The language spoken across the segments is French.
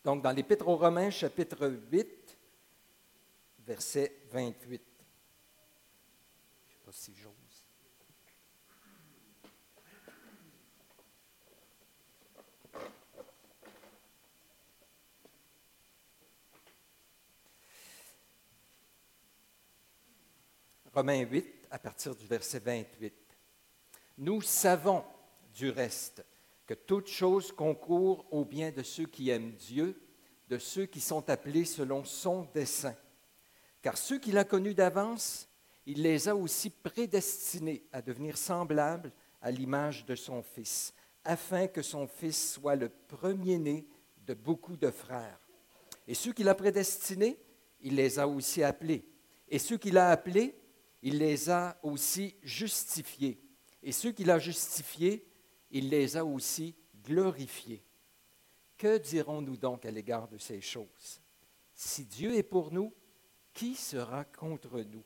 Donc, dans l'Épître aux Romains, chapitre 8, verset 28. Je ne sais pas si j'ose. Romains 8, à partir du verset 28. Nous savons, du reste, que toute chose concourt au bien de ceux qui aiment Dieu, de ceux qui sont appelés selon son dessein. Car ceux qu'il a connus d'avance, il les a aussi prédestinés à devenir semblables à l'image de son Fils, afin que son Fils soit le premier-né de beaucoup de frères. Et ceux qu'il a prédestinés, il les a aussi appelés. Et ceux qu'il a appelés, il les a aussi justifiés. Et ceux qu'il a justifiés, il les a aussi glorifiés. Que dirons-nous donc à l'égard de ces choses? Si Dieu est pour nous, qui sera contre nous?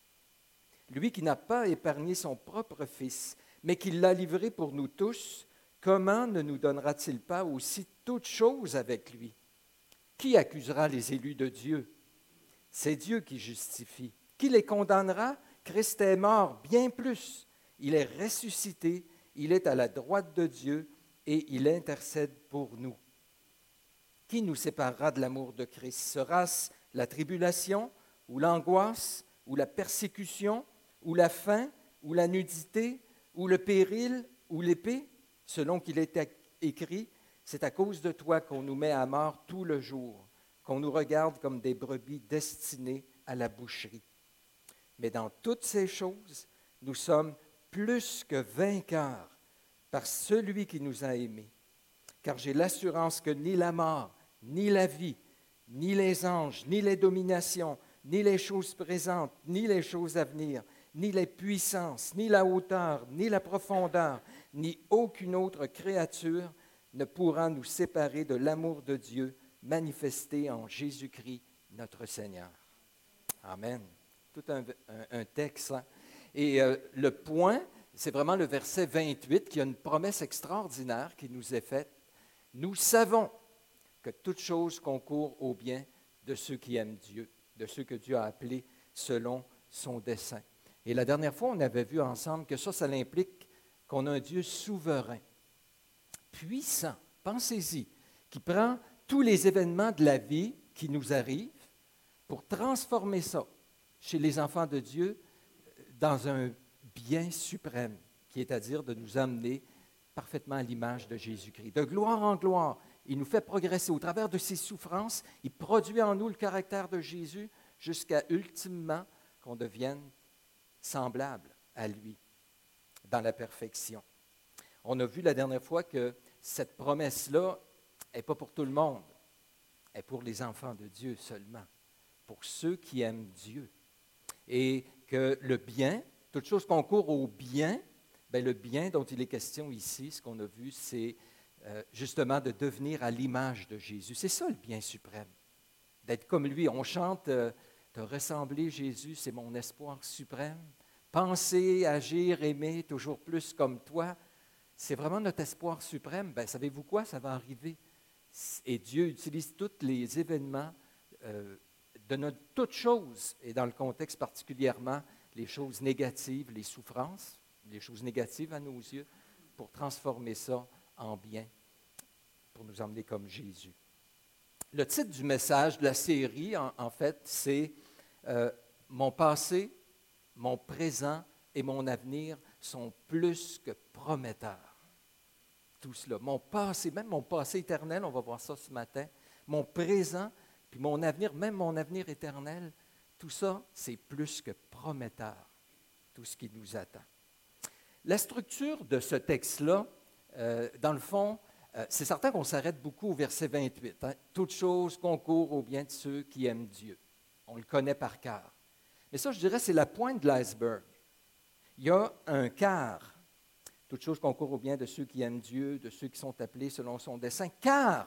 Lui qui n'a pas épargné son propre Fils, mais qui l'a livré pour nous tous, comment ne nous donnera-t-il pas aussi toutes choses avec lui? Qui accusera les élus de Dieu? C'est Dieu qui justifie. Qui les condamnera? Christ est mort, bien plus. Il est ressuscité, il est à la droite de Dieu et il intercède pour nous. Qui nous séparera de l'amour de Christ? Sera-ce la tribulation, ou l'angoisse, ou la persécution, ou la faim, ou la nudité, ou le péril, ou l'épée? Selon qu'il est écrit, c'est à cause de toi qu'on nous met à mort tout le jour, qu'on nous regarde comme des brebis destinées à la boucherie. Mais dans toutes ces choses, nous sommes plus que vainqueurs par celui qui nous a aimés. Car j'ai l'assurance que ni la mort, ni la vie, ni les anges, ni les dominations, ni les choses présentes, ni les choses à venir, ni les puissances, ni la hauteur, ni la profondeur, ni aucune autre créature ne pourra nous séparer de l'amour de Dieu manifesté en Jésus-Christ, notre Seigneur. Amen. Tout un texte. Hein? Et le point, c'est vraiment le verset 28 qui a une promesse extraordinaire qui nous est faite. Nous savons que toute chose concourt au bien de ceux qui aiment Dieu, de ceux que Dieu a appelés selon son dessein. Et la dernière fois, on avait vu ensemble que ça implique qu'on a un Dieu souverain, puissant, pensez-y, qui prend tous les événements de la vie qui nous arrivent pour transformer ça chez les enfants de Dieu dans un bien suprême, qui est à dire de nous amener parfaitement à l'image de Jésus-Christ. De gloire en gloire, il nous fait progresser. Au travers de ses souffrances, il produit en nous le caractère de Jésus jusqu'à ultimement qu'on devienne semblable à lui dans la perfection. On a vu la dernière fois que cette promesse-là n'est pas pour tout le monde, elle est pour les enfants de Dieu seulement, pour ceux qui aiment Dieu. Et que le bien, toute chose concourt au bien, bien, le bien dont il est question ici, ce qu'on a vu, c'est justement de devenir à l'image de Jésus. C'est ça le bien suprême, d'être comme lui. On chante « Te ressembler, Jésus, c'est mon espoir suprême. Penser, agir, aimer, toujours plus comme toi. » C'est vraiment notre espoir suprême. Bien, savez-vous quoi? Ça va arriver. Et Dieu utilise tous les événements de notre toute chose, et dans le contexte particulièrement les choses négatives, les souffrances, les choses négatives à nos yeux, pour transformer ça en bien, pour nous emmener comme Jésus. Le titre du message de la série, en fait, c'est « Mon passé, mon présent et mon avenir sont plus que prometteurs. » Tout cela, mon passé, même mon passé éternel, on va voir ça ce matin, mon présent, puis mon avenir, même mon avenir éternel, tout ça, c'est plus que prometteur, tout ce qui nous attend. La structure de ce texte-là, dans le fond, c'est certain qu'on s'arrête beaucoup au verset 28. Hein? Toute chose concourt au bien de ceux qui aiment Dieu. On le connaît par cœur. Mais ça, je dirais, c'est la pointe de l'iceberg. Il y a un quart. Toute chose concourt au bien de ceux qui aiment Dieu, de ceux qui sont appelés selon son dessein, car.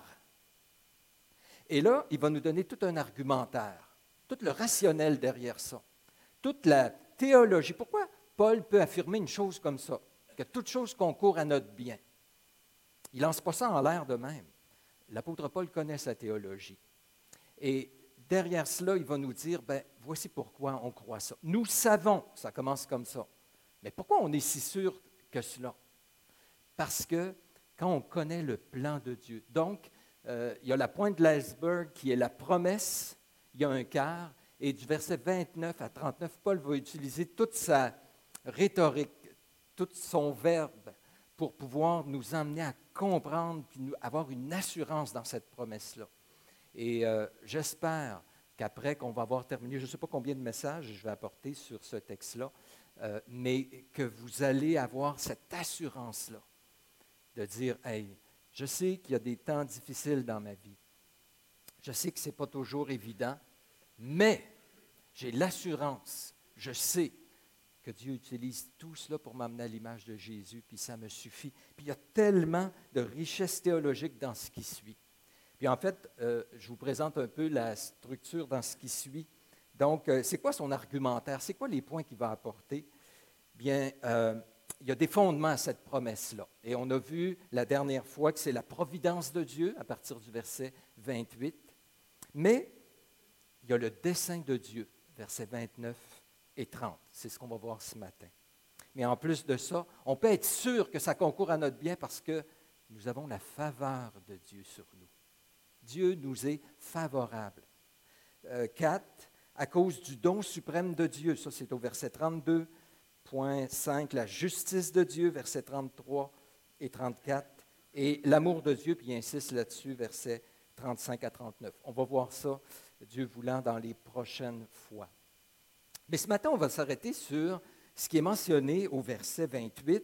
Et là, il va nous donner tout un argumentaire, tout le rationnel derrière ça, toute la théologie. Pourquoi Paul peut affirmer une chose comme ça, que toute chose concourt à notre bien? Il ne lance pas ça en l'air de même. L'apôtre Paul connaît sa théologie. Et derrière cela, il va nous dire, voici pourquoi on croit ça. Nous savons, ça commence comme ça. Mais pourquoi on est si sûr que cela? Parce que quand on connaît le plan de Dieu, donc, il y a la pointe de l'iceberg qui est la promesse, il y a un quart, et du verset 29 à 39, Paul va utiliser toute sa rhétorique, tout son verbe pour pouvoir nous emmener à comprendre puis avoir une assurance dans cette promesse-là. Et j'espère qu'après qu'on va avoir terminé, je ne sais pas combien de messages je vais apporter sur ce texte-là, mais que vous allez avoir cette assurance-là de dire, hey, je sais qu'il y a des temps difficiles dans ma vie. Je sais que ce n'est pas toujours évident, mais j'ai l'assurance, je sais que Dieu utilise tout cela pour m'amener à l'image de Jésus, puis ça me suffit. Puis il y a tellement de richesse théologique dans ce qui suit. Puis en fait, je vous présente un peu la structure dans ce qui suit. Donc, c'est quoi son argumentaire? C'est quoi les points qu'il va apporter? Bien, il y a des fondements à cette promesse-là. Et on a vu la dernière fois que c'est la providence de Dieu, à partir du verset 28. Mais il y a le dessein de Dieu, versets 29 et 30. C'est ce qu'on va voir ce matin. Mais en plus de ça, on peut être sûr que ça concourt à notre bien parce que nous avons la faveur de Dieu sur nous. Dieu nous est favorable. 4, à cause du don suprême de Dieu. Ça, c'est au verset 32. Point 5, la justice de Dieu, versets 33 et 34. Et l'amour de Dieu, puis il insiste là-dessus, versets 35 à 39. On va voir ça, Dieu voulant, dans les prochaines fois. Mais ce matin, on va s'arrêter sur ce qui est mentionné au verset 28.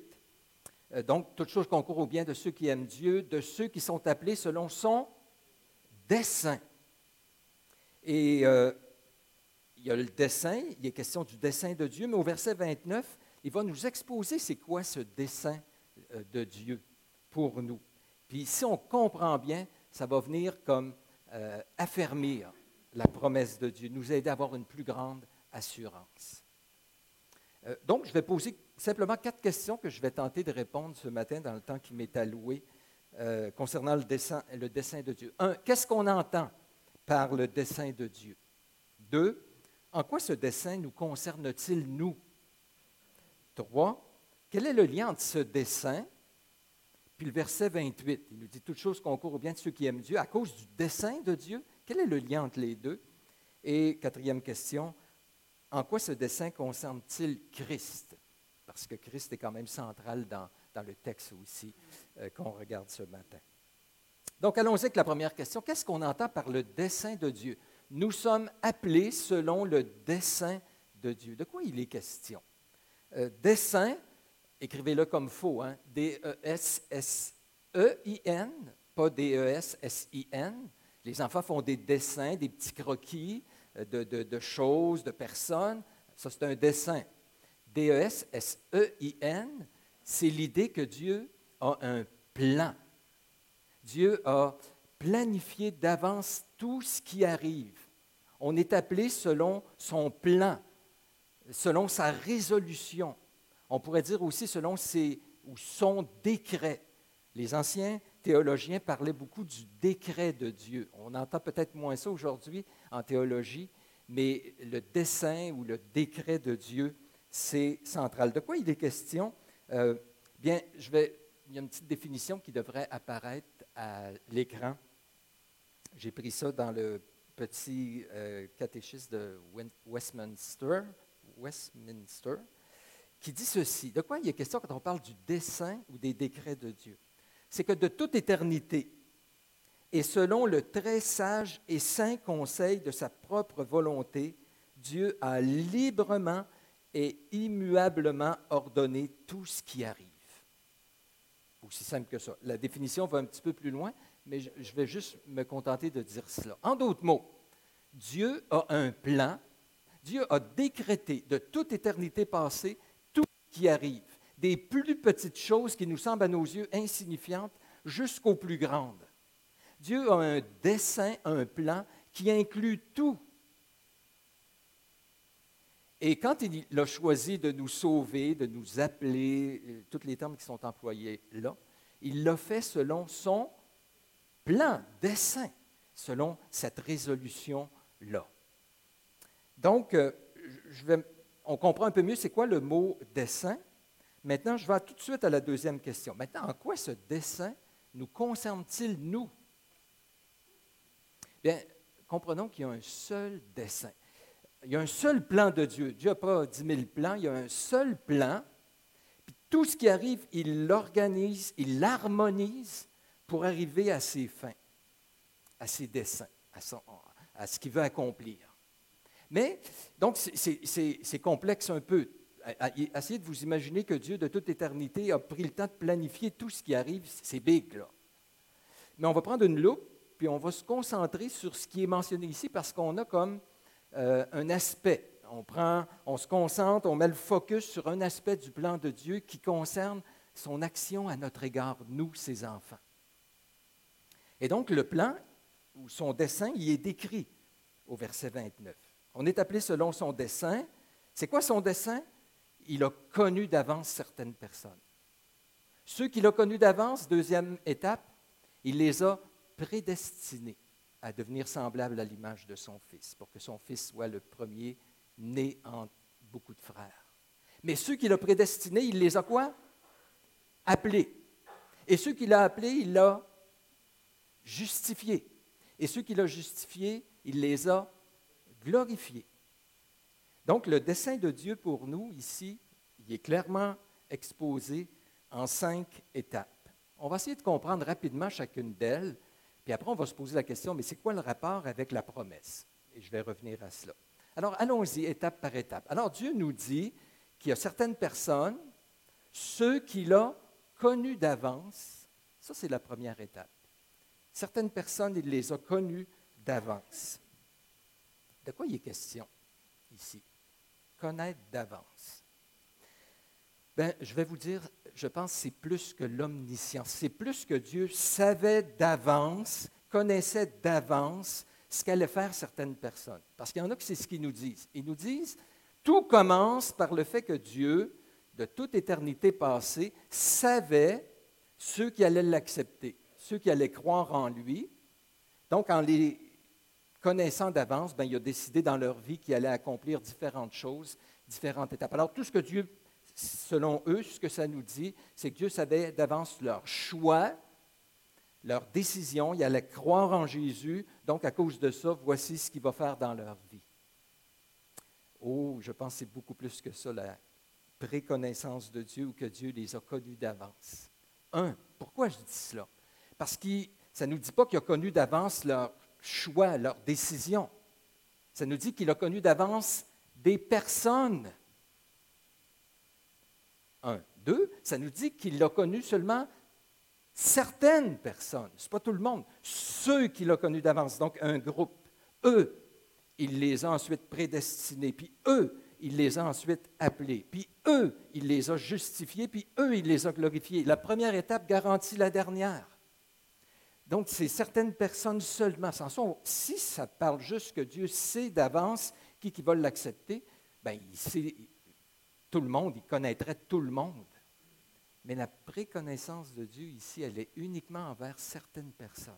Donc, toute chose concourt au bien de ceux qui aiment Dieu, de ceux qui sont appelés selon son dessein. Et il y a le dessein, il est question du dessein de Dieu, mais au verset 29, il va nous exposer c'est quoi ce dessein de Dieu pour nous. Puis si on comprend bien, ça va venir comme affermir la promesse de Dieu, nous aider à avoir une plus grande assurance. Donc, je vais poser simplement 4 questions que je vais tenter de répondre ce matin dans le temps qui m'est alloué concernant le dessein de Dieu. 1, qu'est-ce qu'on entend par le dessein de Dieu? 2, en quoi ce dessein nous concerne-t-il, nous? 3, quel est le lien entre ce dessein puis le verset 28? Il nous dit « Toute chose concourt au bien de ceux qui aiment Dieu » à cause du dessein de Dieu. Quel est le lien entre les deux? Et 4e question, en quoi ce dessein concerne-t-il Christ? Parce que Christ est quand même central dans le texte aussi qu'on regarde ce matin. Donc, allons-y avec la première question. Qu'est-ce qu'on entend par le dessein de Dieu? Nous sommes appelés selon le dessein de Dieu. De quoi il est question? Dessein, écrivez-le comme faux, hein? D-E-S-S-E-I-N, pas D-E-S-S-I-N. Les enfants font des dessins, des petits croquis de choses, de personnes. Ça, c'est un dessin. D-E-S-S-E-I-N, c'est l'idée que Dieu a un plan. Dieu a planifié d'avance tout ce qui arrive. On est appelé selon son plan, selon sa résolution. On pourrait dire aussi selon son décret. Les anciens théologiens parlaient beaucoup du décret de Dieu. On entend peut-être moins ça aujourd'hui en théologie, mais le dessein ou le décret de Dieu, c'est central. De quoi il est question? Bien, il y a une petite définition qui devrait apparaître à l'écran. J'ai pris ça dans le petit catéchisme de Westminster, qui dit ceci. De quoi il est question quand on parle du dessein ou des décrets de Dieu? C'est que de toute éternité, et selon le très sage et saint conseil de sa propre volonté, Dieu a librement et immuablement ordonné tout ce qui arrive. Aussi simple que ça. La définition va un petit peu plus loin, mais je vais juste me contenter de dire cela. En d'autres mots, Dieu a un plan, Dieu a décrété de toute éternité passée tout ce qui arrive, des plus petites choses qui nous semblent à nos yeux insignifiantes jusqu'aux plus grandes. Dieu a un dessein, un plan qui inclut tout. Et quand il a choisi de nous sauver, de nous appeler, tous les termes qui sont employés là, il l'a fait selon son plan, dessein, selon cette résolution-là. Donc, on comprend un peu mieux c'est quoi le mot dessein. Maintenant, je vais tout de suite à la deuxième question. Maintenant, en quoi ce dessein nous concerne-t-il, nous? Bien, comprenons qu'il y a un seul dessein. Il y a un seul plan de Dieu. Dieu n'a pas 10 000 plans, il y a un seul plan. Puis tout ce qui arrive, il l'organise, il l'harmonise pour arriver à ses fins, à ses desseins, à ce qu'il veut accomplir. Mais, donc, c'est complexe un peu. Essayez de vous imaginer que Dieu, de toute éternité, a pris le temps de planifier tout ce qui arrive. C'est big, là. Mais on va prendre une loupe, puis on va se concentrer sur ce qui est mentionné ici, parce qu'on a comme un aspect. On se concentre, on met le focus sur un aspect du plan de Dieu qui concerne son action à notre égard, nous, ses enfants. Et donc, le plan, ou son dessein, il est décrit au verset 29. On est appelé selon son dessein. C'est quoi son dessein? Il a connu d'avance certaines personnes. Ceux qu'il a connus d'avance, deuxième étape, il les a prédestinés à devenir semblables à l'image de son Fils, pour que son Fils soit le premier né en beaucoup de frères. Mais ceux qu'il a prédestinés, il les a quoi? Appelés. Et ceux qu'il a appelés, il l'a justifiés. Et ceux qu'il a justifiés, il les a glorifiés. Donc, le dessein de Dieu pour nous, ici, il est clairement exposé en 5 étapes. On va essayer de comprendre rapidement chacune d'elles, puis après, on va se poser la question, mais c'est quoi le rapport avec la promesse? Et je vais revenir à cela. Alors, allons-y, étape par étape. Alors, Dieu nous dit qu'il y a certaines personnes, ceux qu'il a connus d'avance, ça, c'est la première étape. Certaines personnes, il les a connus d'avance. De quoi il est question ici? Connaître d'avance. Bien, je vais vous dire, je pense que c'est plus que l'omniscience. C'est plus que Dieu savait d'avance, connaissait d'avance ce qu'allaient faire certaines personnes. Parce qu'il y en a qui c'est ce qu'ils nous disent. Ils nous disent, tout commence par le fait que Dieu, de toute éternité passée, savait ceux qui allaient l'accepter, ceux qui allaient croire en lui. Donc, en les connaissant d'avance, bien, il a décidé dans leur vie qu'ils allaient accomplir différentes choses, différentes étapes. Alors, tout ce que Dieu, selon eux, ce que ça nous dit, c'est que Dieu savait d'avance leur choix, leur décision, ils allaient croire en Jésus, donc à cause de ça, voici ce qu'il va faire dans leur vie. Oh, je pense que c'est beaucoup plus que ça, la préconnaissance de Dieu ou que Dieu les a connus d'avance. Pourquoi je dis cela? Parce que ça ne nous dit pas qu'il a connu d'avance leur choix, leur décision. Ça nous dit qu'il a connu d'avance des personnes. 2, ça nous dit qu'il a connu seulement certaines personnes. Ce n'est pas tout le monde. Ceux qu'il a connus d'avance, donc un groupe. Eux, il les a ensuite prédestinés, puis eux, il les a ensuite appelés, puis eux, il les a justifiés, puis eux, il les a glorifiés. La première étape garantit la dernière. Donc, c'est certaines personnes seulement. Si ça parle juste que Dieu sait d'avance qui va l'accepter, bien, il sait tout le monde, il connaîtrait tout le monde. Mais la préconnaissance de Dieu ici, elle est uniquement envers certaines personnes.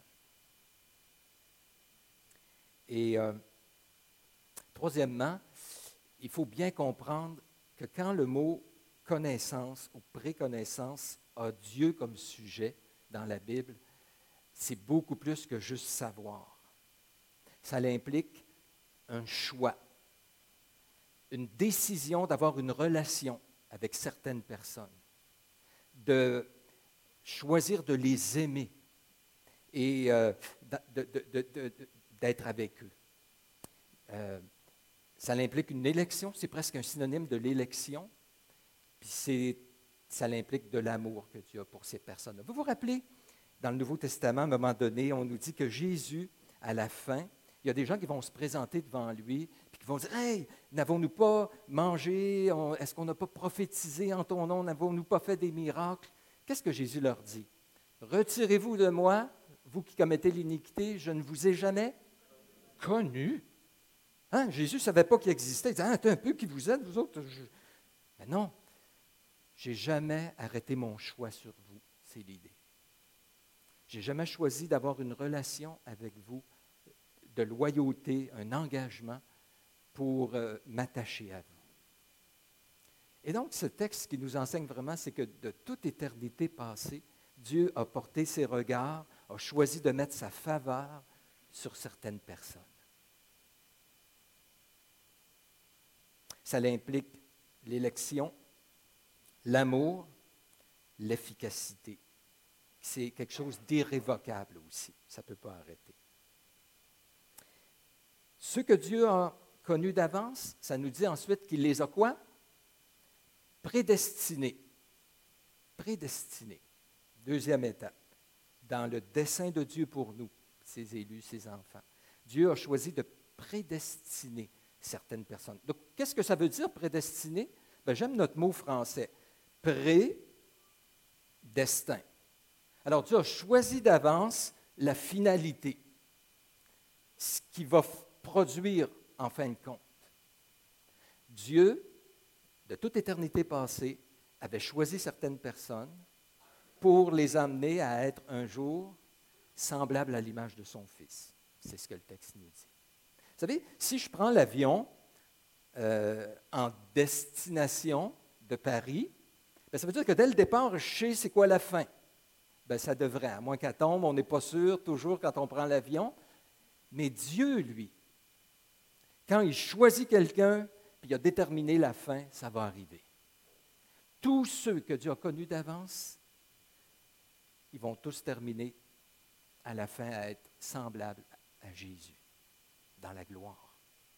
Et troisièmement, il faut bien comprendre que quand le mot connaissance ou préconnaissance a Dieu comme sujet dans la Bible, c'est beaucoup plus que juste savoir. Ça implique un choix, une décision d'avoir une relation avec certaines personnes, de choisir de les aimer et d'être avec eux. Ça implique une élection, c'est presque un synonyme de l'élection, puis ça implique de l'amour que Dieu a pour ces personnes-là. Vous vous rappelez, dans le Nouveau Testament, à un moment donné, on nous dit que Jésus, à la fin, il y a des gens qui vont se présenter devant lui, puis qui vont dire « Hey, n'avons-nous pas mangé? Est-ce qu'on n'a pas prophétisé en ton nom? N'avons-nous pas fait des miracles? » Qu'est-ce que Jésus leur dit? « Retirez-vous de moi, vous qui commettez l'iniquité, je ne vous ai jamais connu. » Hein? Jésus ne savait pas qu'il existait. Il disait « Attends un peu, qui vous êtes, vous autres? » Mais non, je n'ai jamais arrêté mon choix sur vous, c'est l'idée. Je n'ai jamais choisi d'avoir une relation avec vous de loyauté, un engagement pour m'attacher à vous. Et donc, ce texte qui nous enseigne vraiment, c'est que de toute éternité passée, Dieu a porté ses regards, a choisi de mettre sa faveur sur certaines personnes. Ça implique l'élection, l'amour, l'efficacité. C'est quelque chose d'irrévocable aussi. Ça ne peut pas arrêter. Ceux que Dieu a connus d'avance, ça nous dit ensuite qu'il les a quoi? Prédestinés. Prédestinés. Deuxième étape. Dans le dessein de Dieu pour nous, ses élus, ses enfants. Dieu a choisi de prédestiner certaines personnes. Donc, qu'est-ce que ça veut dire, prédestiner? Bien, j'aime notre mot français. Prédestin. Alors, Dieu a choisi d'avance la finalité, ce qui va produire en fin de compte. Dieu, de toute éternité passée, avait choisi certaines personnes pour les amener à être un jour semblables à l'image de son Fils. C'est ce que le texte nous dit. Vous savez, si je prends l'avion en destination de Paris, bien, ça veut dire que dès le départ, je sais c'est quoi la fin. Bien, ça devrait, à moins qu'elle tombe, on n'est pas sûr toujours quand on prend l'avion. Mais Dieu, lui, quand il choisit quelqu'un, puis il a déterminé la fin, ça va arriver. Tous ceux que Dieu a connus d'avance, ils vont tous terminer à la fin à être semblables à Jésus, dans la gloire.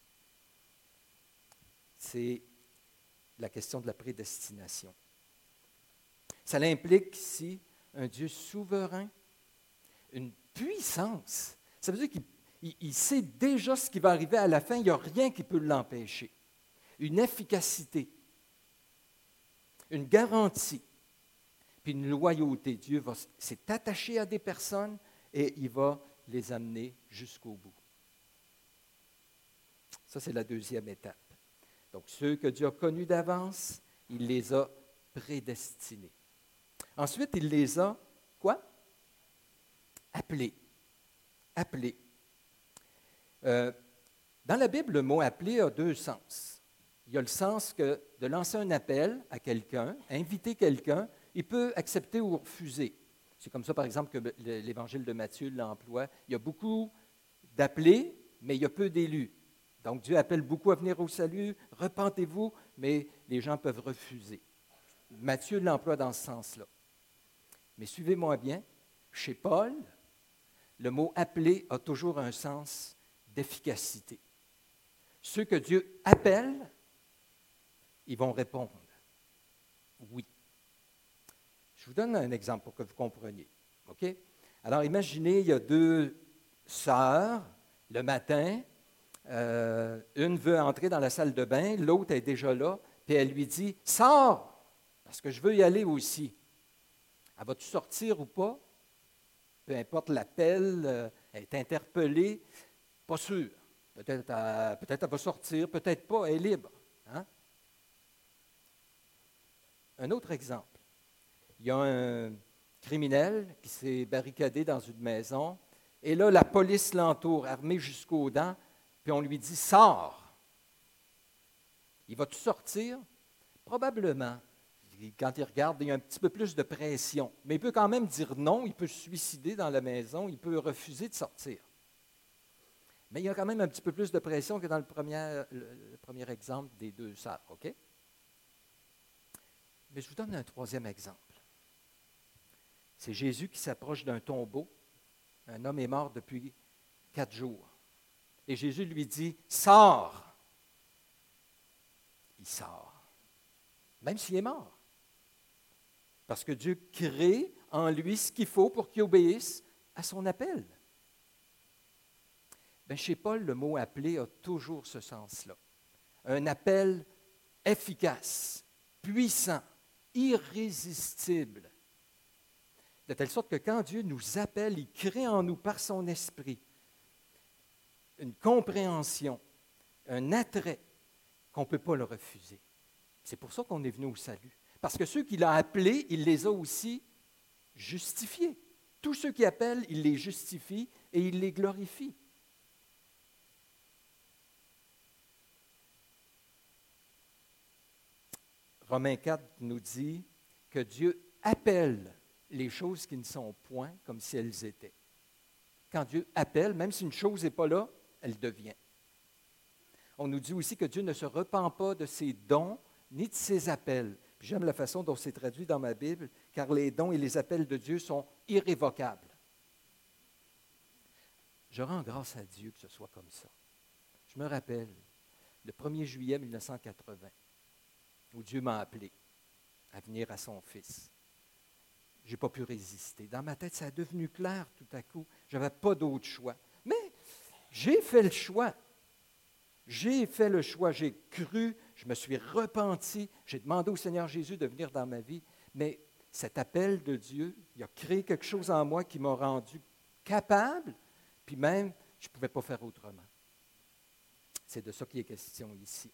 C'est la question de la prédestination. Ça implique ici un Dieu souverain, une puissance. Ça veut dire qu'il sait déjà ce qui va arriver à la fin, il n'y a rien qui peut l'empêcher. Une efficacité, une garantie, puis une loyauté. Dieu s'est attaché à des personnes et il va les amener jusqu'au bout. Ça, c'est la deuxième étape. Donc, ceux que Dieu a connus d'avance, il les a prédestinés. Ensuite, il les a, quoi? Appelés. Appelés. Dans la Bible, le mot « appeler » a deux sens. Il y a le sens que de lancer un appel à quelqu'un, inviter quelqu'un, il peut accepter ou refuser. C'est comme ça, par exemple, que l'Évangile de Matthieu l'emploie. Il y a beaucoup d'appelés, mais il y a peu d'élus. Donc, Dieu appelle beaucoup à venir au salut, repentez-vous, mais les gens peuvent refuser. Matthieu l'emploie dans ce sens-là. Mais suivez-moi bien, chez Paul, le mot « appeler » a toujours un sens d'efficacité. Ceux que Dieu appelle, ils vont répondre « oui ». Je vous donne un exemple pour que vous compreniez. OK? Alors, imaginez, il y a deux sœurs, le matin, une veut entrer dans la salle de bain, l'autre est déjà là, puis elle lui dit « Sors, parce que je veux y aller aussi ». Elle va-tu sortir ou pas? Peu importe l'appel, elle est interpellée, pas sûr. Peut-être elle va sortir, peut-être pas, elle est libre. Hein? Un autre exemple. Il y a un criminel qui s'est barricadé dans une maison, et là, la police l'entoure, armée jusqu'aux dents, puis on lui dit « Sors ». Il va-tu sortir? Probablement. Quand il regarde, il y a un petit peu plus de pression. Mais il peut quand même dire non, il peut se suicider dans la maison, il peut refuser de sortir. Mais il y a quand même un petit peu plus de pression que dans le premier exemple des deux sœurs, OK? Mais je vous donne un troisième exemple. C'est Jésus qui s'approche d'un tombeau. Un homme est mort depuis 4 jours. Et Jésus lui dit « Sors ». Il sort, même s'il est mort. Parce que Dieu crée en lui ce qu'il faut pour qu'il obéisse à son appel. Bien, chez Paul, le mot « appeler » a toujours ce sens-là. Un appel efficace, puissant, irrésistible. De telle sorte que quand Dieu nous appelle, il crée en nous par son esprit une compréhension, un attrait qu'on ne peut pas le refuser. C'est pour ça qu'on est venu au salut. Parce que ceux qu'il a appelés, il les a aussi justifiés. tous ceux qui appellent, il les justifie et il les glorifie. Romains 4 nous dit que Dieu appelle les choses qui ne sont point comme si elles étaient. Quand Dieu appelle, même si une chose n'est pas là, elle devient. On nous dit aussi que Dieu ne se repent pas de ses dons ni de ses appels. Puis j'aime la façon dont c'est traduit dans ma Bible, car les dons et les appels de Dieu sont irrévocables. Je rends grâce à Dieu que ce soit comme ça. Je me rappelle, le 1er juillet 1980, où Dieu m'a appelé à venir à son Fils. Je n'ai pas pu résister. Dans ma tête, ça a devenu clair tout à coup. Je n'avais pas d'autre choix. Mais j'ai fait le choix. J'ai fait le choix. J'ai cru, je me suis repenti. J'ai demandé au Seigneur Jésus de venir dans ma vie. Mais cet appel de Dieu, il a créé quelque chose en moi qui m'a rendu capable, puis même, je ne pouvais pas faire autrement. C'est de ça qu'il est question ici.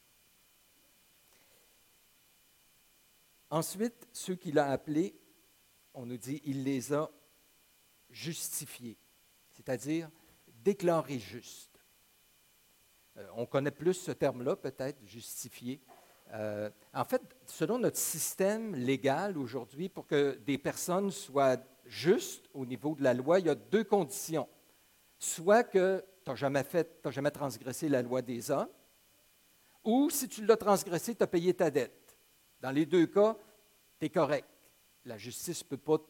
Ensuite, ceux qu'il a appelés, on nous dit, il les a justifiés, c'est-à-dire déclarés justes. On connaît plus ce terme-là, peut-être, justifié. En fait, selon notre système légal aujourd'hui, pour que des personnes soient justes au niveau de la loi, il y a deux conditions. Soit que tu n'as jamais transgressé la loi des hommes, ou si tu l'as transgressé, tu as payé ta dette. Dans les deux cas, tu es correct. La justice ne peut pas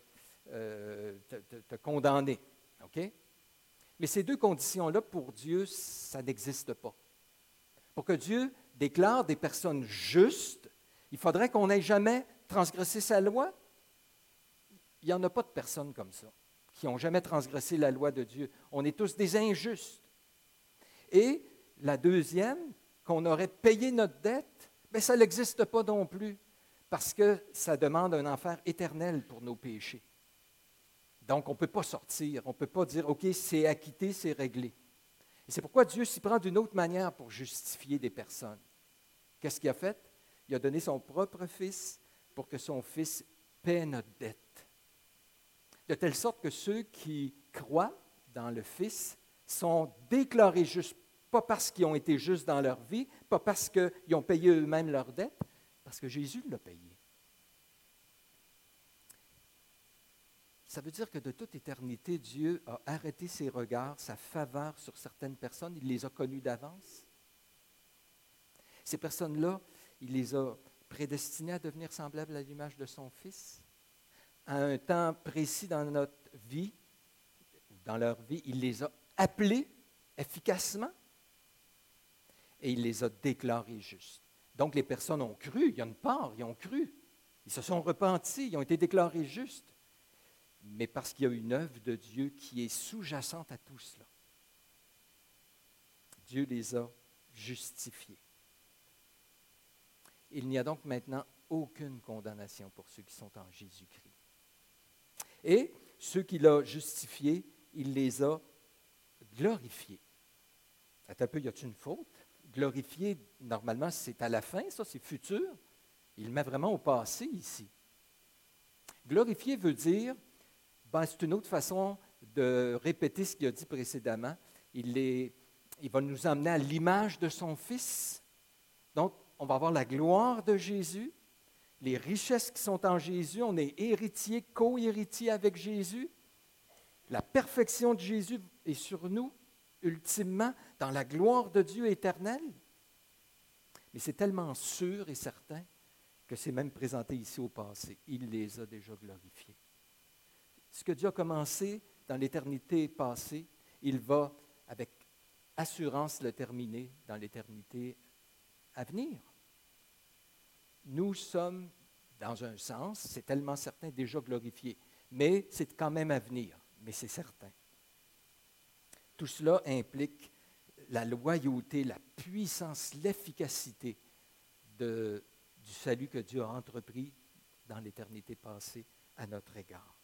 te condamner. OK? Mais ces deux conditions-là, pour Dieu, ça n'existe pas. Pour que Dieu déclare des personnes justes, il faudrait qu'on n'ait jamais transgressé sa loi. Il n'y en a pas de personnes comme ça, qui n'ont jamais transgressé la loi de Dieu. On est tous des injustes. Et la deuxième, qu'on aurait payé notre dette, bien, ça n'existe pas non plus, parce que ça demande un enfer éternel pour nos péchés. Donc, on ne peut pas sortir, on ne peut pas dire, OK, c'est acquitté, c'est réglé. Et c'est pourquoi Dieu s'y prend d'une autre manière pour justifier des personnes. Qu'est-ce qu'il a fait? Il a donné son propre Fils pour que son Fils paie notre dette. De telle sorte que ceux qui croient dans le Fils sont déclarés justes, pas parce qu'ils ont été justes dans leur vie, pas parce qu'ils ont payé eux-mêmes leur dette, parce que Jésus l'a payé. Ça veut dire que de toute éternité, Dieu a arrêté ses regards, sa faveur sur certaines personnes. Il les a connues d'avance. Ces personnes-là, il les a prédestinées à devenir semblables à l'image de son Fils. À un temps précis dans notre vie, dans leur vie, il les a appelés efficacement et il les a déclarés justes. Donc les personnes ont cru, il y a une part, ils ont cru. Ils se sont repentis, ils ont été déclarés justes. Mais parce qu'il y a une œuvre de Dieu qui est sous-jacente à tout cela. Dieu les a justifiés. Il n'y a donc maintenant aucune condamnation pour ceux qui sont en Jésus-Christ. Et ceux qu'il a justifiés, il les a glorifiés. Attends un peu, y a-t-il une faute? Glorifier, normalement, c'est à la fin, ça, c'est futur. Il met vraiment au passé ici. Glorifier veut dire, ben, c'est une autre façon de répéter ce qu'il a dit précédemment. Il va nous emmener à l'image de son Fils. Donc, on va avoir la gloire de Jésus, les richesses qui sont en Jésus. On est héritier, co-héritier avec Jésus. La perfection de Jésus est sur nous, ultimement, dans la gloire de Dieu éternelle. Mais c'est tellement sûr et certain que c'est même présenté ici au passé. Il les a déjà glorifiés. Ce que Dieu a commencé dans l'éternité passée, il va avec assurance le terminer dans l'éternité à venir. Nous sommes, dans un sens, c'est tellement certain, déjà glorifiés, mais c'est quand même à venir, mais c'est certain. Tout cela implique la loyauté, la puissance, l'efficacité du salut que Dieu a entrepris dans l'éternité passée à notre égard.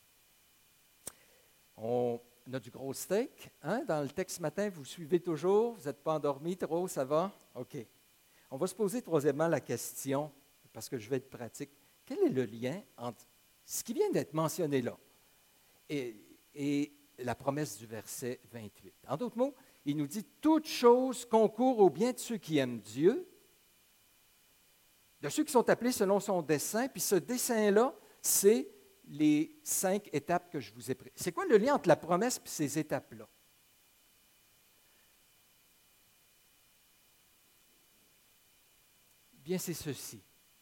On a du gros steak, hein? Dans le texte ce matin, vous suivez toujours, vous n'êtes pas endormi, trop, ça va? OK. On va se poser troisièmement la question, parce que je vais être pratique, quel est le lien entre ce qui vient d'être mentionné là? Et et la promesse du verset 28. En d'autres mots, il nous dit « Toute chose concourt au bien de ceux qui aiment Dieu, de ceux qui sont appelés selon son dessein. » Puis ce dessein-là, c'est les 5 étapes que je vous ai prises. C'est quoi le lien entre la promesse et ces étapes-là? Bien, c'est ceci.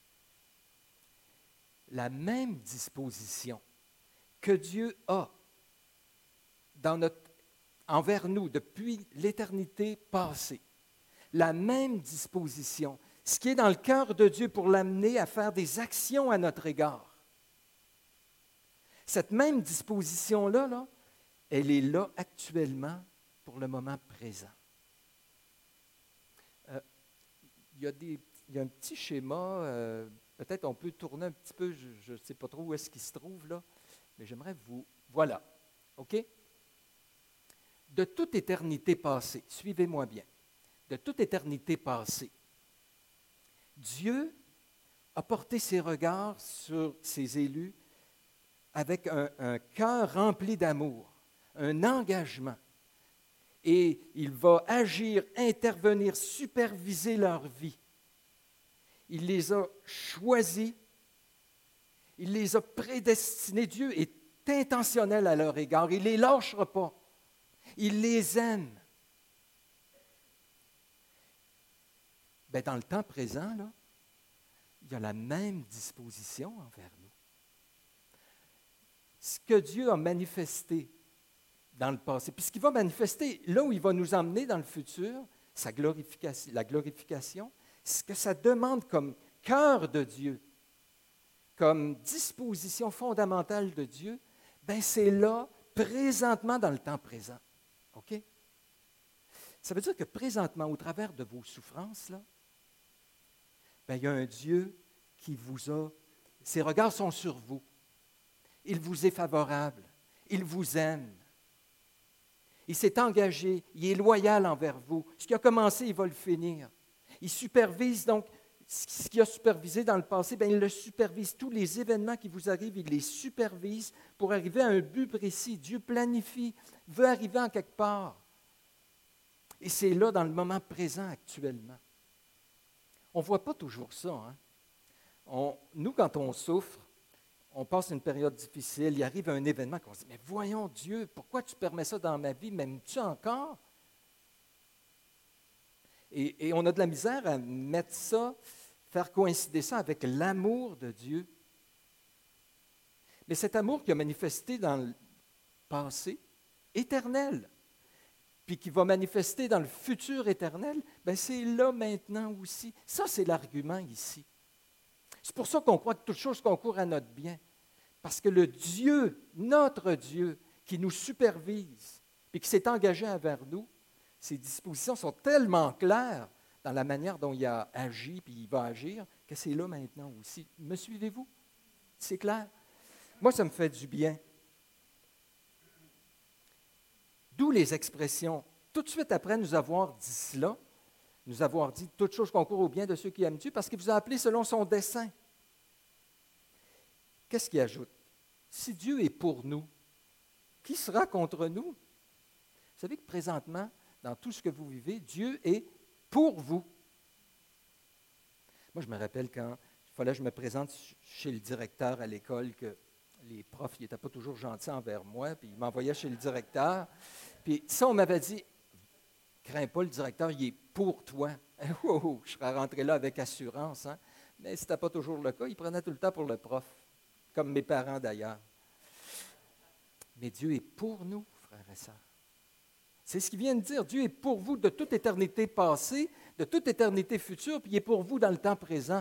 La même disposition que Dieu a envers nous depuis l'éternité passée, la même disposition, ce qui est dans le cœur de Dieu pour l'amener à faire des actions à notre égard. Cette même disposition-là, là, elle est là actuellement pour le moment présent. Il y a un petit schéma, peut-être on peut tourner un petit peu, je ne sais pas trop où est-ce qu'il se trouve là, mais j'aimerais vous... Voilà, OK? De toute éternité passée, suivez-moi bien, de toute éternité passée, Dieu a porté ses regards sur ses élus avec un cœur rempli d'amour, un engagement. Et il va agir, intervenir, superviser leur vie. Il les a choisis, il les a prédestinés. Dieu est intentionnel à leur égard, il ne les lâchera pas, il les aime. Bien, dans le temps présent, là, il y a la même disposition envers nous. Ce que Dieu a manifesté dans le passé, puis ce qu'il va manifester là où il va nous emmener dans le futur, la glorification, ce que ça demande comme cœur de Dieu, comme disposition fondamentale de Dieu, bien c'est là, présentement dans le temps présent. OK? Ça veut dire que présentement, au travers de vos souffrances, là, bien, il y a un Dieu qui vous a, ses regards sont sur vous. Il vous est favorable. Il vous aime. Il s'est engagé. Il est loyal envers vous. Ce qui a commencé, il va le finir. Il supervise donc ce qu'il a supervisé dans le passé, bien, il le supervise. Tous les événements qui vous arrivent, il les supervise pour arriver à un but précis. Dieu planifie, veut arriver en quelque part. Et c'est là, dans le moment présent actuellement. On ne voit pas toujours ça. Hein? Nous, quand on souffre, on passe une période difficile, il arrive un événement qu'on se dit, mais voyons Dieu, pourquoi tu permets ça dans ma vie? M'aimes-tu encore? Et on a de la misère à mettre ça, faire coïncider ça avec l'amour de Dieu. Mais cet amour qui a manifesté dans le passé, éternel, puis qui va manifester dans le futur éternel, bien c'est là maintenant aussi. Ça, c'est l'argument ici. C'est pour ça qu'on croit que toute chose concourt à notre bien. Parce que le Dieu, notre Dieu, qui nous supervise et qui s'est engagé envers nous, ses dispositions sont tellement claires dans la manière dont il a agi puis il va agir que c'est là maintenant aussi. Me suivez-vous? C'est clair? Moi, ça me fait du bien. D'où les expressions. Tout de suite après nous avoir dit cela, nous avoir dit « Toute chose concourt au bien de ceux qui aiment Dieu » parce qu'il vous a appelé selon son dessein. Qu'est-ce qu'il ajoute? Si Dieu est pour nous, qui sera contre nous? Vous savez que présentement, dans tout ce que vous vivez, Dieu est pour vous. Moi, je me rappelle quand il fallait que je me présente chez le directeur à l'école, que les profs n'étaient pas toujours gentils envers moi, puis ils m'envoyaient chez le directeur. Puis ça, on m'avait dit, crains pas, le directeur, il est pour toi. Je serais rentré là avec assurance, hein? Mais ce n'était pas toujours le cas. Il prenait tout le temps pour le prof, comme mes parents d'ailleurs. Mais Dieu est pour nous, frères et sœurs. C'est ce qu'il vient de dire. Dieu est pour vous de toute éternité passée, de toute éternité future, puis il est pour vous dans le temps présent.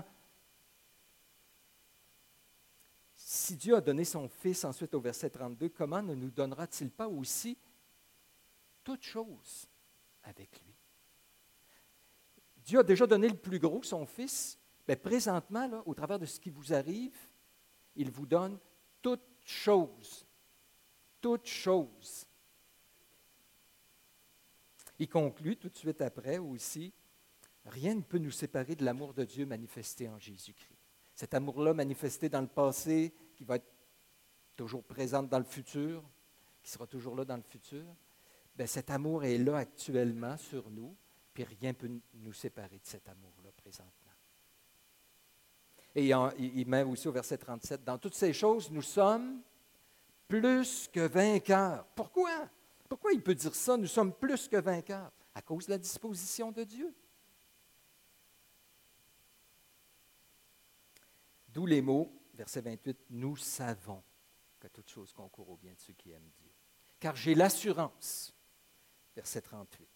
Si Dieu a donné son Fils, ensuite au verset 32, comment ne nous donnera-t-il pas aussi toutes choses avec lui? Dieu a déjà donné le plus gros, son Fils. Mais présentement, là, au travers de ce qui vous arrive, il vous donne toutes choses. Toutes choses. Il conclut tout de suite après aussi, rien ne peut nous séparer de l'amour de Dieu manifesté en Jésus-Christ. Cet amour-là manifesté dans le passé, qui va être toujours présent dans le futur, qui sera toujours là dans le futur, bien, cet amour est là actuellement sur nous, puis rien ne peut nous séparer de cet amour-là présentement. Et il met aussi au verset 37, « Dans toutes ces choses, nous sommes plus que vainqueurs. » Pourquoi? Pourquoi il peut dire ça? Nous sommes plus que vainqueurs. À cause de la disposition de Dieu. D'où les mots, verset 28, « Nous savons que toute chose concourt au bien de ceux qui aiment Dieu. Car j'ai l'assurance. » Verset 38.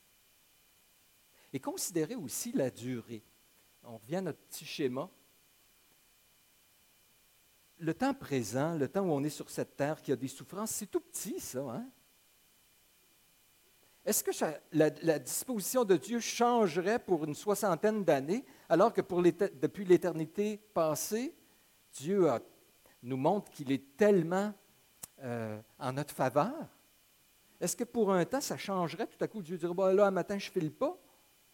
Et considérez aussi la durée. On revient à notre petit schéma. Le temps présent, le temps où on est sur cette terre qui a des souffrances, c'est tout petit, ça, hein? Est-ce que la disposition de Dieu changerait pour une soixantaine d'années, alors que depuis l'éternité passée, Dieu nous montre qu'il est tellement en notre faveur? Est-ce que pour un temps, ça changerait? Tout à coup, Dieu dirait, bon, là, un matin, je ne file pas.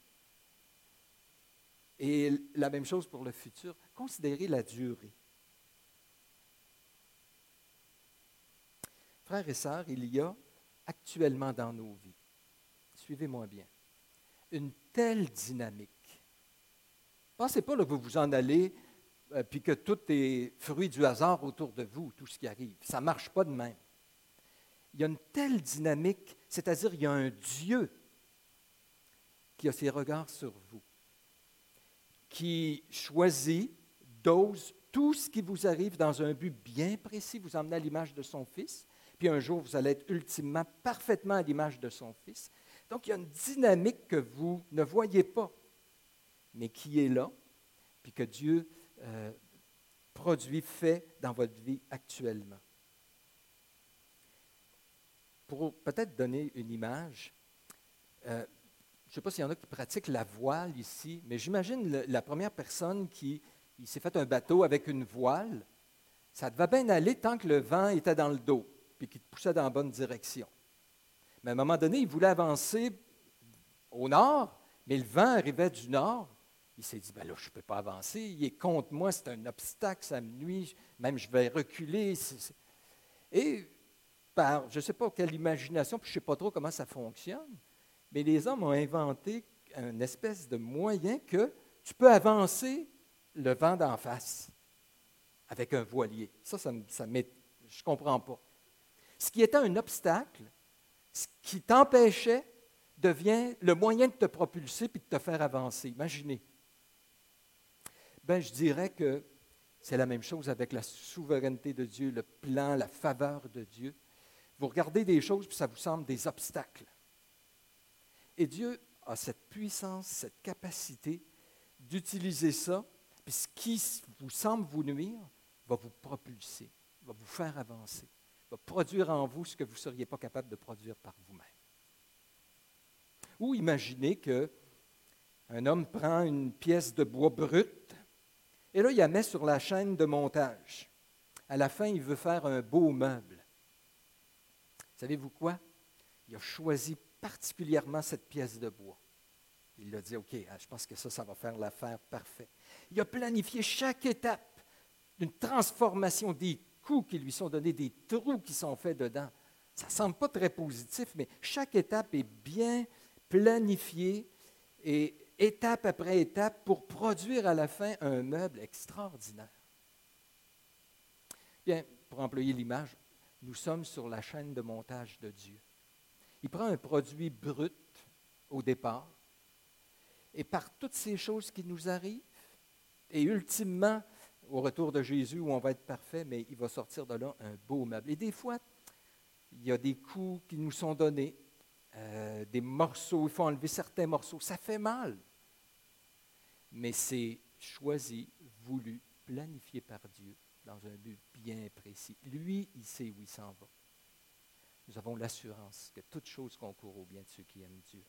Et la même chose pour le futur. Considérez la durée. Frères et sœurs, il y a actuellement dans nos vies, suivez-moi bien, une telle dynamique. Pensez pas là, que vous vous en allez puis que tout est fruit du hasard autour de vous, tout ce qui arrive. Ça ne marche pas de même. Il y a une telle dynamique, c'est-à-dire il y a un Dieu qui a ses regards sur vous, qui choisit, dose tout ce qui vous arrive dans un but bien précis, vous emmenez à l'image de son Fils, puis un jour vous allez être ultimement, parfaitement à l'image de son Fils. Donc il y a une dynamique que vous ne voyez pas, mais qui est là, puis que Dieu produit, fait dans votre vie actuellement. Pour peut-être donner une image, je ne sais pas s'il y en a qui pratiquent la voile ici, mais j'imagine la première personne qui s'est fait un bateau avec une voile, ça devait bien aller tant que le vent était dans le dos, puis qu'il te poussait dans la bonne direction. Mais à un moment donné, il voulait avancer au nord, mais le vent arrivait du nord. Il s'est dit, ben là, je ne peux pas avancer, il est contre moi, c'est un obstacle, ça me nuit, même je vais reculer. Et par, je ne sais pas quelle imagination, puis je ne sais pas trop comment ça fonctionne, mais les hommes ont inventé une espèce de moyen que tu peux avancer le vent d'en face avec un voilier. Je ne comprends pas. Ce qui était un obstacle, ce qui t'empêchait, devient le moyen de te propulser puis de te faire avancer. Imaginez. Ben, je dirais que c'est la même chose avec la souveraineté de Dieu, le plan, la faveur de Dieu. Vous regardez des choses puis ça vous semble des obstacles. Et Dieu a cette puissance, cette capacité d'utiliser ça, puis ce qui vous semble vous nuire va vous propulser, va vous faire avancer, va produire en vous ce que vous ne seriez pas capable de produire par vous-même. Ou imaginez qu'un homme prend une pièce de bois brute et là, il la met sur la chaîne de montage. À la fin, il veut faire un beau meuble. Savez-vous quoi? Il a choisi particulièrement cette pièce de bois. Il a dit, OK, je pense que ça va faire l'affaire parfaite. Il a planifié chaque étape d'une transformation, des coups qui lui sont donnés, des trous qui sont faits dedans. Ça ne semble pas très positif, mais chaque étape est bien planifiée et étape après étape pour produire à la fin un meuble extraordinaire. Bien, pour employer l'image, nous sommes sur la chaîne de montage de Dieu. Il prend un produit brut au départ, et par toutes ces choses qui nous arrivent, et ultimement, au retour de Jésus, où on va être parfait, mais il va sortir de là un beau meuble. Et des fois, il y a des coups qui nous sont donnés, des morceaux, il faut enlever certains morceaux. Ça fait mal, mais c'est choisi, voulu, planifié par Dieu dans un but bien précis. Lui, il sait où il s'en va. Nous avons l'assurance que toute chose concourt au bien de ceux qui aiment Dieu.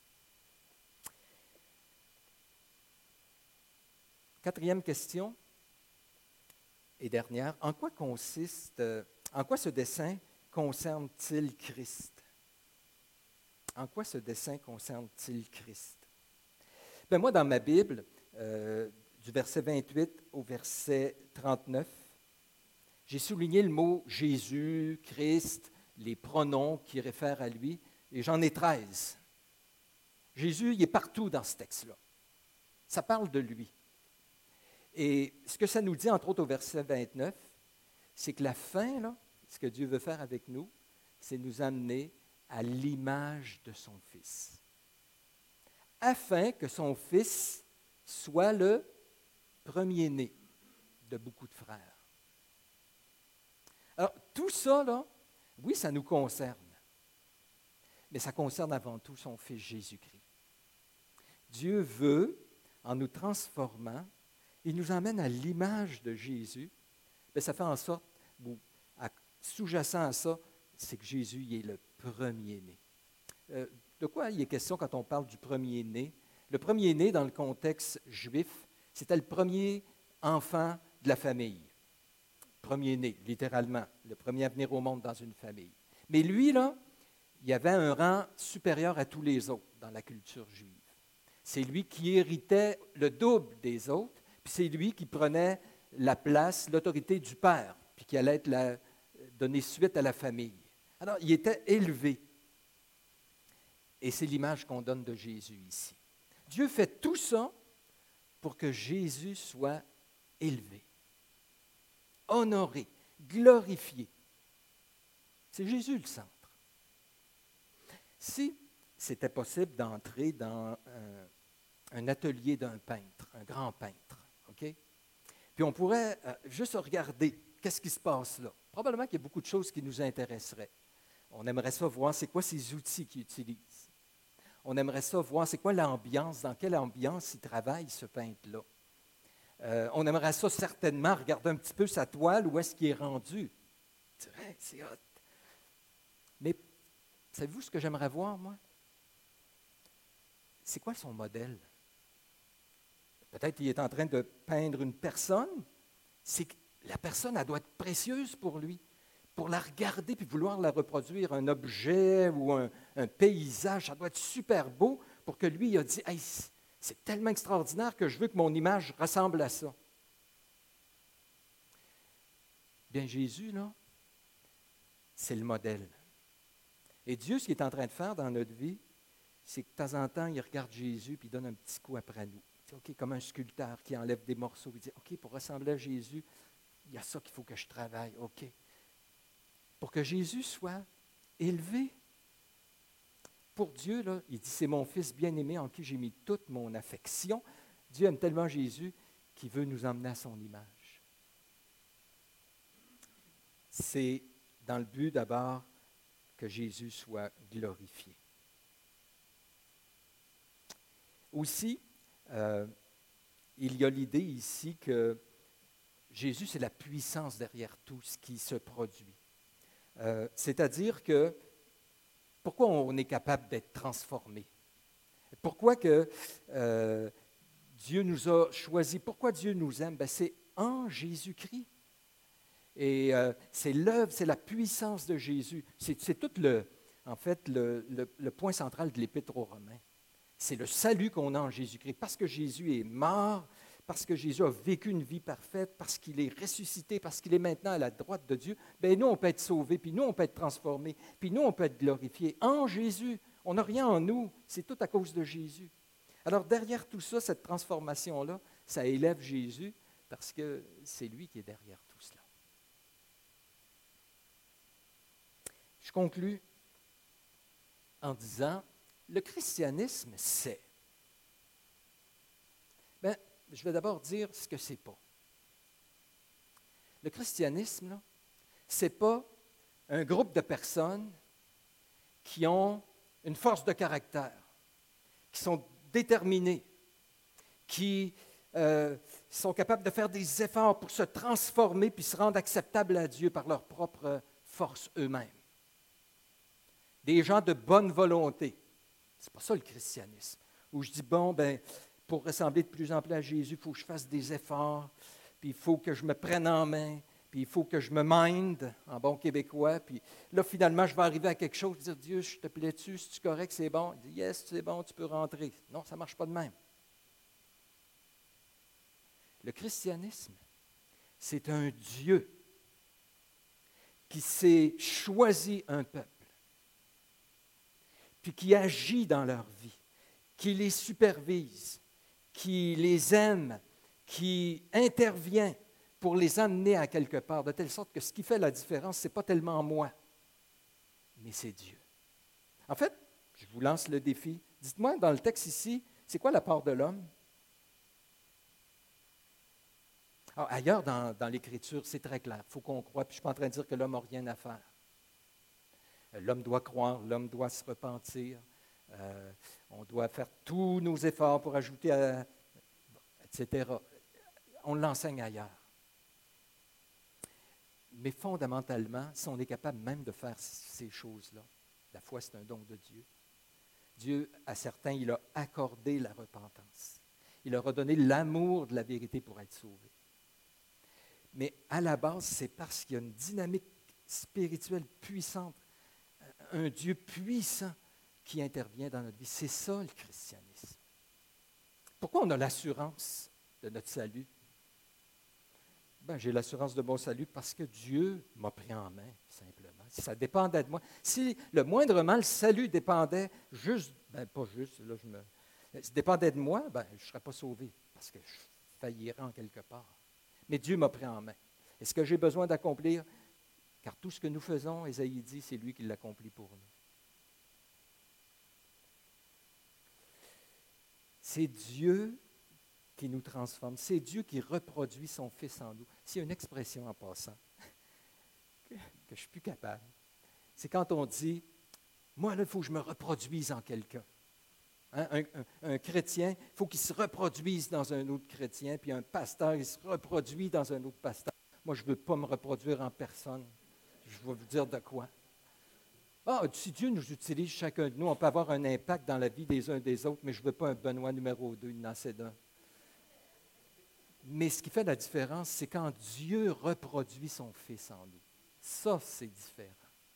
Quatrième question et dernière. En quoi ce dessein concerne-t-il Christ? En quoi ce dessein concerne-t-il Christ? Bien, moi, dans ma Bible, du verset 28 au verset 39, j'ai souligné le mot Jésus, Christ, les pronoms qui réfèrent à lui, et j'en ai 13. Jésus, il est partout dans ce texte-là. Ça parle de lui. Et ce que ça nous dit, entre autres au verset 29, c'est que la fin, là, ce que Dieu veut faire avec nous, c'est nous amener à l'image de son Fils, afin que son Fils soit le premier-né de beaucoup de frères. Alors, tout ça, là, oui, ça nous concerne, mais ça concerne avant tout son Fils Jésus-Christ. Dieu veut, en nous transformant, il nous emmène à l'image de Jésus. Bien, ça fait en sorte, sous-jacent à ça, c'est que Jésus il est le premier-né. De quoi il est question quand on parle du premier-né? Le premier-né, dans le contexte juif, c'était le premier enfant de la famille. Premier-né, littéralement, le premier à venir au monde dans une famille. Mais lui, là, il avait un rang supérieur à tous les autres dans la culture juive. C'est lui qui héritait le double des autres, puis c'est lui qui prenait la place, l'autorité du père, puis qui allait donner suite à la famille. Alors, il était élevé. Et c'est l'image qu'on donne de Jésus ici. Dieu fait tout ça pour que Jésus soit élevé, honoré, glorifié. C'est Jésus le centre. Si c'était possible d'entrer dans un atelier d'un peintre, un grand peintre, OK? Puis on pourrait juste regarder qu'est-ce qui se passe là. Probablement qu'il y a beaucoup de choses qui nous intéresseraient. On aimerait ça voir c'est quoi ces outils qu'il utilise. On aimerait ça voir c'est quoi l'ambiance, dans quelle ambiance il travaille, ce peintre-là. On aimerait ça certainement regarder un petit peu sa toile, où est-ce qu'il est rendu. C'est hot. Mais savez-vous ce que j'aimerais voir, moi? C'est quoi son modèle? Peut-être qu'il est en train de peindre une personne. C'est que la personne, elle doit être précieuse pour lui. Pour la regarder puis vouloir la reproduire, un objet ou un paysage, ça doit être super beau pour que lui, il a dit hey, c'est tellement extraordinaire que je veux que mon image ressemble à ça. Bien, Jésus, là, c'est le modèle. Et Dieu, ce qu'il est en train de faire dans notre vie, c'est que de temps en temps, il regarde Jésus puis il donne un petit coup après nous. Il dit, OK, comme un sculpteur qui enlève des morceaux. Il dit, OK, pour ressembler à Jésus, il y a ça qu'il faut que je travaille. OK. Pour que Jésus soit élevé. Pour Dieu, là, il dit, c'est mon Fils bien-aimé en qui j'ai mis toute mon affection. Dieu aime tellement Jésus qu'il veut nous emmener à son image. C'est dans le but d'abord que Jésus soit glorifié. Aussi, il y a l'idée ici que Jésus, c'est la puissance derrière tout ce qui se produit. C'est-à-dire que pourquoi on est capable d'être transformé? Pourquoi que Dieu nous a choisis? Pourquoi Dieu nous aime? Bien, c'est en Jésus-Christ. Et c'est l'œuvre, c'est la puissance de Jésus. C'est tout en fait, le point central de l'Épître aux Romains. C'est le salut qu'on a en Jésus-Christ. Parce que Jésus est mort, parce que Jésus a vécu une vie parfaite, parce qu'il est ressuscité, parce qu'il est maintenant à la droite de Dieu, bien nous, on peut être sauvés, puis nous, on peut être transformés, puis nous, on peut être glorifiés. En Jésus, on n'a rien en nous, c'est tout à cause de Jésus. Alors derrière tout ça, cette transformation-là, ça élève Jésus, parce que c'est lui qui est derrière tout cela. Je conclus en disant, le christianisme, c'est. Bien, je vais d'abord dire ce que c'est pas. Le christianisme, là, c'est pas un groupe de personnes qui ont une force de caractère, qui sont déterminées, qui sont capables de faire des efforts pour se transformer puis se rendre acceptables à Dieu par leur propre force eux-mêmes. Des gens de bonne volonté. C'est pas ça le christianisme. Où je dis, bon, ben, pour ressembler de plus en plus à Jésus, il faut que je fasse des efforts, puis il faut que je me prenne en main, puis il faut que je me minde, en bon québécois, puis là, finalement, je vais arriver à quelque chose, dire, Dieu, je te plais-tu, si tu es correct, c'est bon. Il dit, yes, c'est bon, tu peux rentrer. Non, ça ne marche pas de même. Le christianisme, c'est un Dieu qui s'est choisi un peuple, puis qui agit dans leur vie, qui les supervise, qui les aime, qui intervient pour les amener à quelque part, de telle sorte que ce qui fait la différence, ce n'est pas tellement moi, mais c'est Dieu. En fait, je vous lance le défi. Dites-moi, dans le texte ici, c'est quoi la part de l'homme? Alors, ailleurs dans l'Écriture, c'est très clair. Il faut qu'on croie, puis je ne suis pas en train de dire que l'homme n'a rien à faire. L'homme doit croire, l'homme doit se repentir. On doit faire tous nos efforts pour ajouter, etc. On l'enseigne ailleurs. Mais fondamentalement, si on est capable même de faire ces choses-là, la foi, c'est un don de Dieu. Dieu, à certains, il a accordé la repentance. Il leur a donné l'amour de la vérité pour être sauvés. Mais à la base, c'est parce qu'il y a une dynamique spirituelle puissante, un Dieu puissant qui intervient dans notre vie. C'est ça le christianisme. Pourquoi on a l'assurance de notre salut? J'ai l'assurance de mon salut parce que Dieu m'a pris en main, simplement. Si ça dépendait de moi, si le moindrement le salut dépendait juste, pas juste, là si dépendait de moi, je ne serais pas sauvé parce que je faillirais en quelque part. Mais Dieu m'a pris en main. Est-ce que j'ai besoin d'accomplir? Car tout ce que nous faisons, Ésaïe dit, c'est lui qui l'accomplit pour nous. C'est Dieu qui nous transforme. C'est Dieu qui reproduit son Fils en nous. S'il y a une expression en passant que je ne suis plus capable, c'est quand on dit, moi, là, il faut que je me reproduise en quelqu'un. Hein? Un chrétien, il faut qu'il se reproduise dans un autre chrétien, puis un pasteur, il se reproduit dans un autre pasteur. Moi, je ne veux pas me reproduire en personne. Je vais vous dire de quoi. Si Dieu nous utilise chacun de nous, on peut avoir un impact dans la vie des uns des autres, mais je ne veux pas un Benoît numéro 2, il n'en sait d'un. Mais ce qui fait la différence, c'est quand Dieu reproduit son Fils en nous. Ça, c'est différent.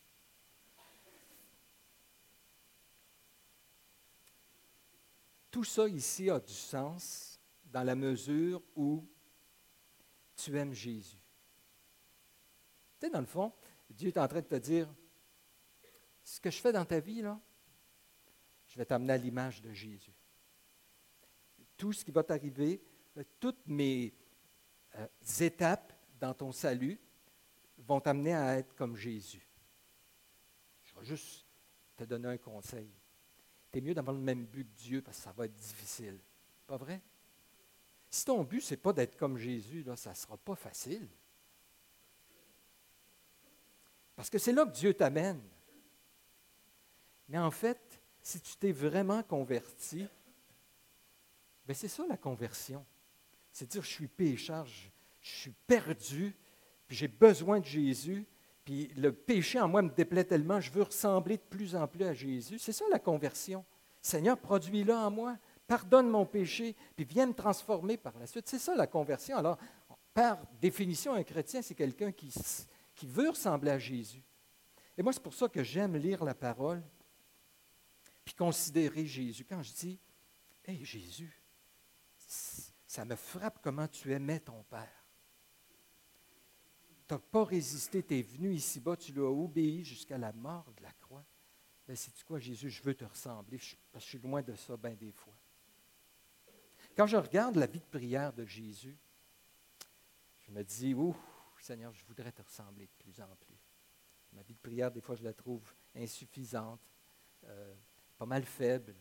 Tout ça ici a du sens dans la mesure où tu aimes Jésus. Tu sais, dans le fond, Dieu est en train de te dire, ce que je fais dans ta vie, là, je vais t'amener à l'image de Jésus. Tout ce qui va t'arriver, toutes mes étapes dans ton salut vont t'amener à être comme Jésus. Je vais juste te donner un conseil. Tu es mieux d'avoir le même but que Dieu parce que ça va être difficile. Pas vrai? Si ton but, ce n'est pas d'être comme Jésus, là, ça ne sera pas facile. Parce que c'est là que Dieu t'amène. Mais en fait, si tu t'es vraiment converti, c'est ça la conversion. C'est dire, je suis pécheur, je suis perdu, puis j'ai besoin de Jésus, puis le péché en moi me déplaît tellement, je veux ressembler de plus en plus à Jésus. C'est ça la conversion. Seigneur, produis-le en moi, pardonne mon péché, puis viens me transformer par la suite. C'est ça la conversion. Alors, par définition, un chrétien, c'est quelqu'un qui veut ressembler à Jésus. Et moi, c'est pour ça que j'aime lire la parole, puis considérer Jésus. Quand je dis, « Hey, Jésus, ça me frappe comment tu aimais ton Père. Tu n'as pas résisté, tu es venu ici-bas, tu lui as obéi jusqu'à la mort de la croix. » Sais-tu quoi, Jésus, je veux te ressembler, parce que je suis loin de ça bien des fois. Quand je regarde la vie de prière de Jésus, je me dis, Seigneur, je voudrais te ressembler de plus en plus. Ma vie de prière, des fois, je la trouve insuffisante, pas mal faible,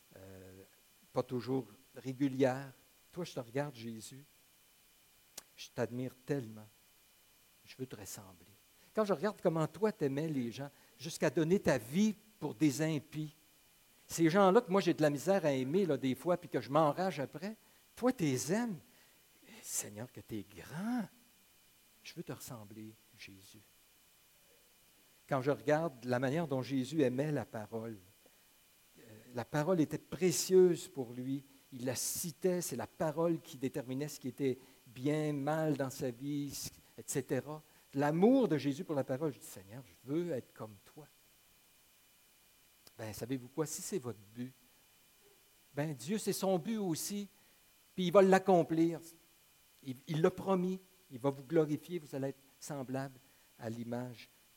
pas toujours régulière. Toi, je te regarde, Jésus, je t'admire tellement. Je veux te ressembler. Quand je regarde comment toi, t'aimais les gens, jusqu'à donner ta vie pour des impies, ces gens-là que moi, j'ai de la misère à aimer là, des fois, puis que je m'enrage après, toi, tu les aimes. Seigneur, que tu es grand. Je veux te ressembler, Jésus. Quand je regarde la manière dont Jésus aimait la parole était précieuse pour lui. Il la citait, c'est la parole qui déterminait ce qui était bien, mal dans sa vie, etc. L'amour de Jésus pour la parole, je dis, Seigneur, je veux être comme toi. Savez-vous quoi? Si c'est votre but, Dieu, c'est son but aussi, puis il va l'accomplir. Il l'a promis, il va vous glorifier, vous allez être semblable à l'image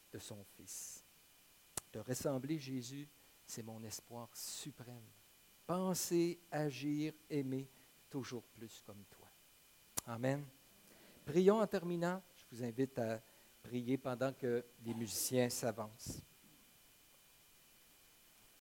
de son Fils. De ressembler Jésus, c'est mon espoir suprême. Penser, agir, aimer toujours plus comme toi. Amen. Prions en terminant. Je vous invite à prier pendant que les musiciens s'avancent.